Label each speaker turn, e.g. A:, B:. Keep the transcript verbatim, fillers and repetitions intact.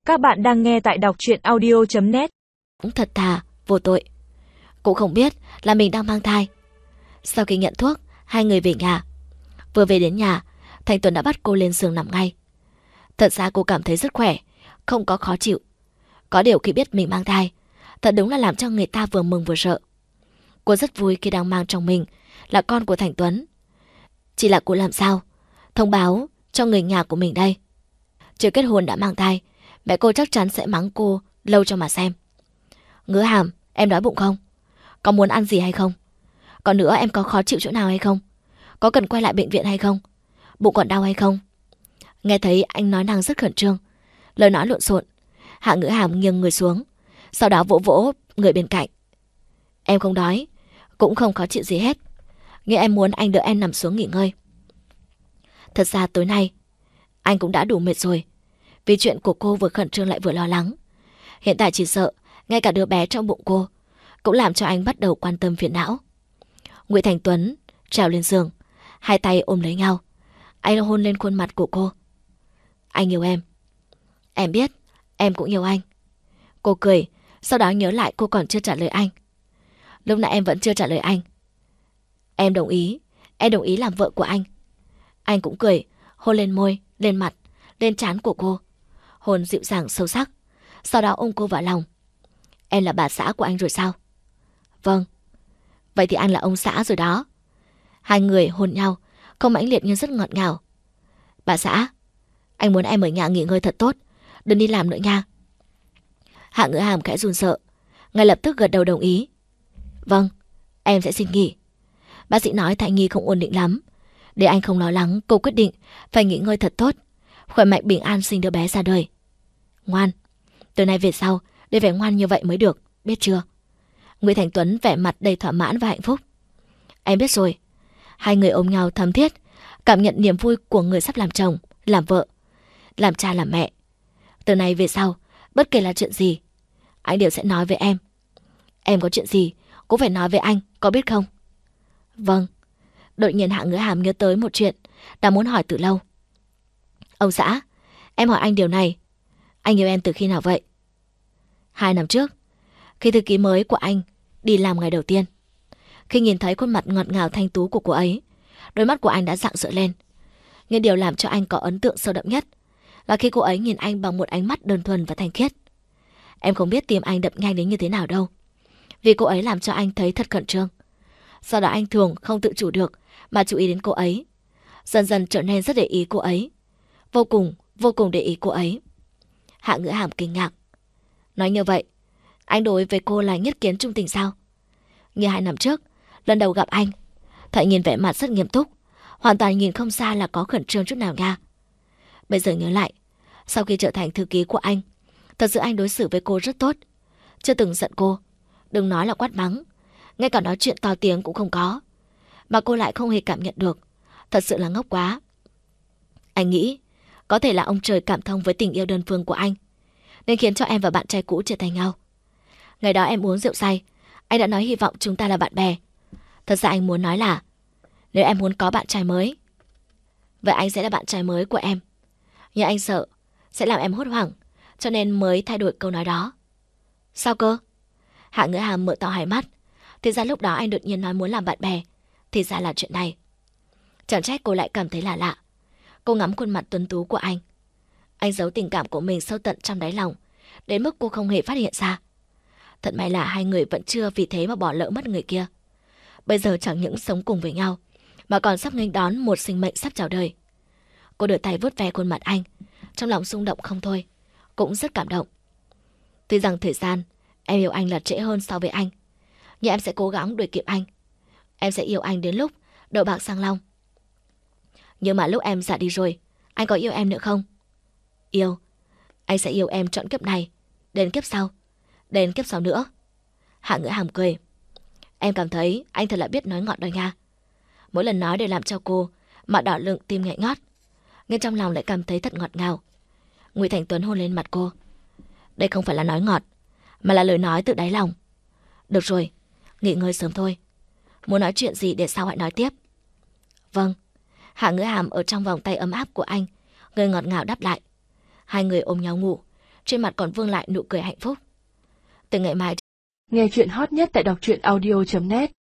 A: Các bạn đang nghe tại đọc truyện audio chấm net.
B: Cũng thật thà, vô tội. Cũng không biết là mình đang mang thai. Sau khi nhận thuốc, hai người về nhà. Vừa về đến nhà, Thành Tuấn đã bắt cô lên giường nằm ngay. Thật ra cô cảm thấy rất khỏe, không có khó chịu. Có điều khi biết mình mang thai, thật đúng là làm cho người ta vừa mừng vừa sợ. Cô rất vui khi đang mang trong mình là con của Thành Tuấn. Chỉ là cô làm sao thông báo cho người nhà của mình đây? Chưa kết hôn đã mang thai, mẹ cô chắc chắn sẽ mắng cô lâu cho mà xem. Ngứa hàm, em đói bụng không? Có muốn ăn gì hay không? Còn nữa, em có khó chịu chỗ nào hay không? Có cần quay lại bệnh viện hay không? Bụng còn đau hay không? Nghe thấy anh nói năng rất khẩn trương, lời nói lộn xộn, Hạ Ngữ Hàm nghiêng người xuống, sau đó vỗ vỗ người bên cạnh. Em không đói, cũng không khó chịu gì hết. Nghe em muốn anh đỡ em nằm xuống nghỉ ngơi. Thật ra tối nay anh cũng đã đủ mệt rồi, vì chuyện của cô vừa khẩn trương lại vừa lo lắng. Hiện tại chỉ sợ ngay cả đứa bé trong bụng cô cũng làm cho anh bắt đầu quan tâm phiền não. Ngụy Thành Tuấn trèo lên giường, hai tay ôm lấy nhau. Anh hôn lên khuôn mặt của cô. Anh yêu em. Em biết, em cũng yêu anh. Cô cười, sau đó nhớ lại cô còn chưa trả lời anh. Lúc nãy em vẫn chưa trả lời anh. Em đồng ý, em đồng ý làm vợ của anh. Anh cũng cười, hôn lên môi, lên mặt, lên trán của cô. Hôn dịu dàng sâu sắc, sau đó ôm cô vào lòng. Em là bà xã của anh rồi sao? Vâng. Vậy thì anh là ông xã rồi đó. Hai người hôn nhau, không mãnh liệt nhưng rất ngọt ngào. Bà xã, anh muốn em ở nhà nghỉ ngơi thật tốt, đừng đi làm nữa nha. Hạ Ngữ Hàm khẽ run sợ, ngay lập tức gật đầu đồng ý. Vâng, em sẽ xin nghỉ. Bác sĩ nói thai nhi không ổn định lắm. Để anh không lo lắng, cô quyết định phải nghỉ ngơi thật tốt, khỏe mạnh bình an sinh đứa bé ra đời. Ngoan, từ nay về sau để phải ngoan như vậy mới được, biết chưa? Ngụy Thành Tuấn vẻ mặt đầy thỏa mãn và hạnh phúc. Em biết rồi. Hai người ôm nhau thấm thiết, cảm nhận niềm vui của người sắp làm chồng, làm vợ, làm cha làm mẹ. Từ nay về sau, bất kể là chuyện gì, anh đều sẽ nói với em. Em có chuyện gì cũng phải nói với anh, có biết không? Vâng. Đột nhiên Hạ Ngữ Hàm nhớ tới một chuyện đã muốn hỏi từ lâu. Ông xã, em hỏi anh điều này. Anh yêu em từ khi nào vậy? Hai năm trước, khi thư ký mới của anh đi làm ngày đầu tiên. Khi nhìn thấy khuôn mặt ngọt ngào thanh tú của cô ấy, đôi mắt của anh đã rạng rỡ lên. Nhưng điều làm cho anh có ấn tượng sâu đậm nhất là khi cô ấy nhìn anh bằng một ánh mắt đơn thuần và thanh khiết. Em không biết tim anh đập nhanh đến như thế nào đâu, vì cô ấy làm cho anh thấy thật khẩn trương. Sau đó anh thường không tự chủ được mà chú ý đến cô ấy, dần dần trở nên rất để ý cô ấy, vô cùng, vô cùng để ý cô ấy. Hạ Ngữ Hàm kinh ngạc. Nói như vậy, anh đối với cô là nhất kiến trung tình sao? Như hai năm trước, lần đầu gặp anh, Thạnh nhìn vẻ mặt rất nghiêm túc, hoàn toàn nhìn không ra là có khẩn trương chút nào nha. Bây giờ nhớ lại, sau khi trở thành thư ký của anh, thật sự anh đối xử với cô rất tốt, chưa từng giận cô, đừng nói là quát mắng, ngay cả nói chuyện to tiếng cũng không có, mà cô lại không hề cảm nhận được. Thật sự là ngốc quá. Anh nghĩ có thể là ông trời cảm thông với tình yêu đơn phương của anh, nên khiến cho em và bạn trai cũ chia tay nhau. Ngày đó em uống rượu say, anh đã nói hy vọng chúng ta là bạn bè. Thật ra anh muốn nói là nếu em muốn có bạn trai mới, vậy anh sẽ là bạn trai mới của em. Nhưng anh sợ sẽ làm em hốt hoảng, cho nên mới thay đổi câu nói đó. Sao cơ? Hạ Ngữ Hàm mở to hai mắt. Thì ra lúc đó anh đột nhiên nói muốn làm bạn bè, thì ra là chuyện này. Chẳng trách cô lại cảm thấy lạ lạ. Cô ngắm khuôn mặt tuấn tú của anh. Anh giấu tình cảm của mình sâu tận trong đáy lòng, đến mức cô không hề phát hiện ra. Thật may là hai người vẫn chưa vì thế mà bỏ lỡ mất người kia. Bây giờ chẳng những sống cùng với nhau, mà còn sắp nghênh đón một sinh mệnh sắp chào đời. Cô đưa tay vuốt ve khuôn mặt anh, trong lòng rung động không thôi, cũng rất cảm động. Tuy rằng thời gian em yêu anh là trễ hơn so với anh, nhưng em sẽ cố gắng đuổi kịp anh. Em sẽ yêu anh đến lúc đậu bạc sang long. Nhưng mà lúc em già đi rồi, anh có yêu em nữa không? Yêu. Anh sẽ yêu em trọn kiếp này, đến kiếp sau, đến kiếp sau nữa. Hạ Ngữ Hàm cười. Em cảm thấy anh thật là biết nói ngọt đó nha. Mỗi lần nói đều làm cho cô mặt đỏ lựng, tim nghẹn ngót, nhưng trong lòng lại cảm thấy thật ngọt ngào. Ngụy Thành Tuấn hôn lên mặt cô. Đây không phải là nói ngọt, mà là lời nói từ đáy lòng. Được rồi, nghỉ ngơi sớm thôi. Muốn nói chuyện gì để sau hãy nói tiếp. Vâng. Hạ Ngữ Hàm ở trong vòng tay ấm áp của anh, người ngọt ngào đáp lại. Hai người ôm nhau ngủ, trên mặt còn vương lại nụ cười hạnh phúc. Từ ngày mai,
A: nghe chuyện hot nhất tại đọc truyện audio chấm net.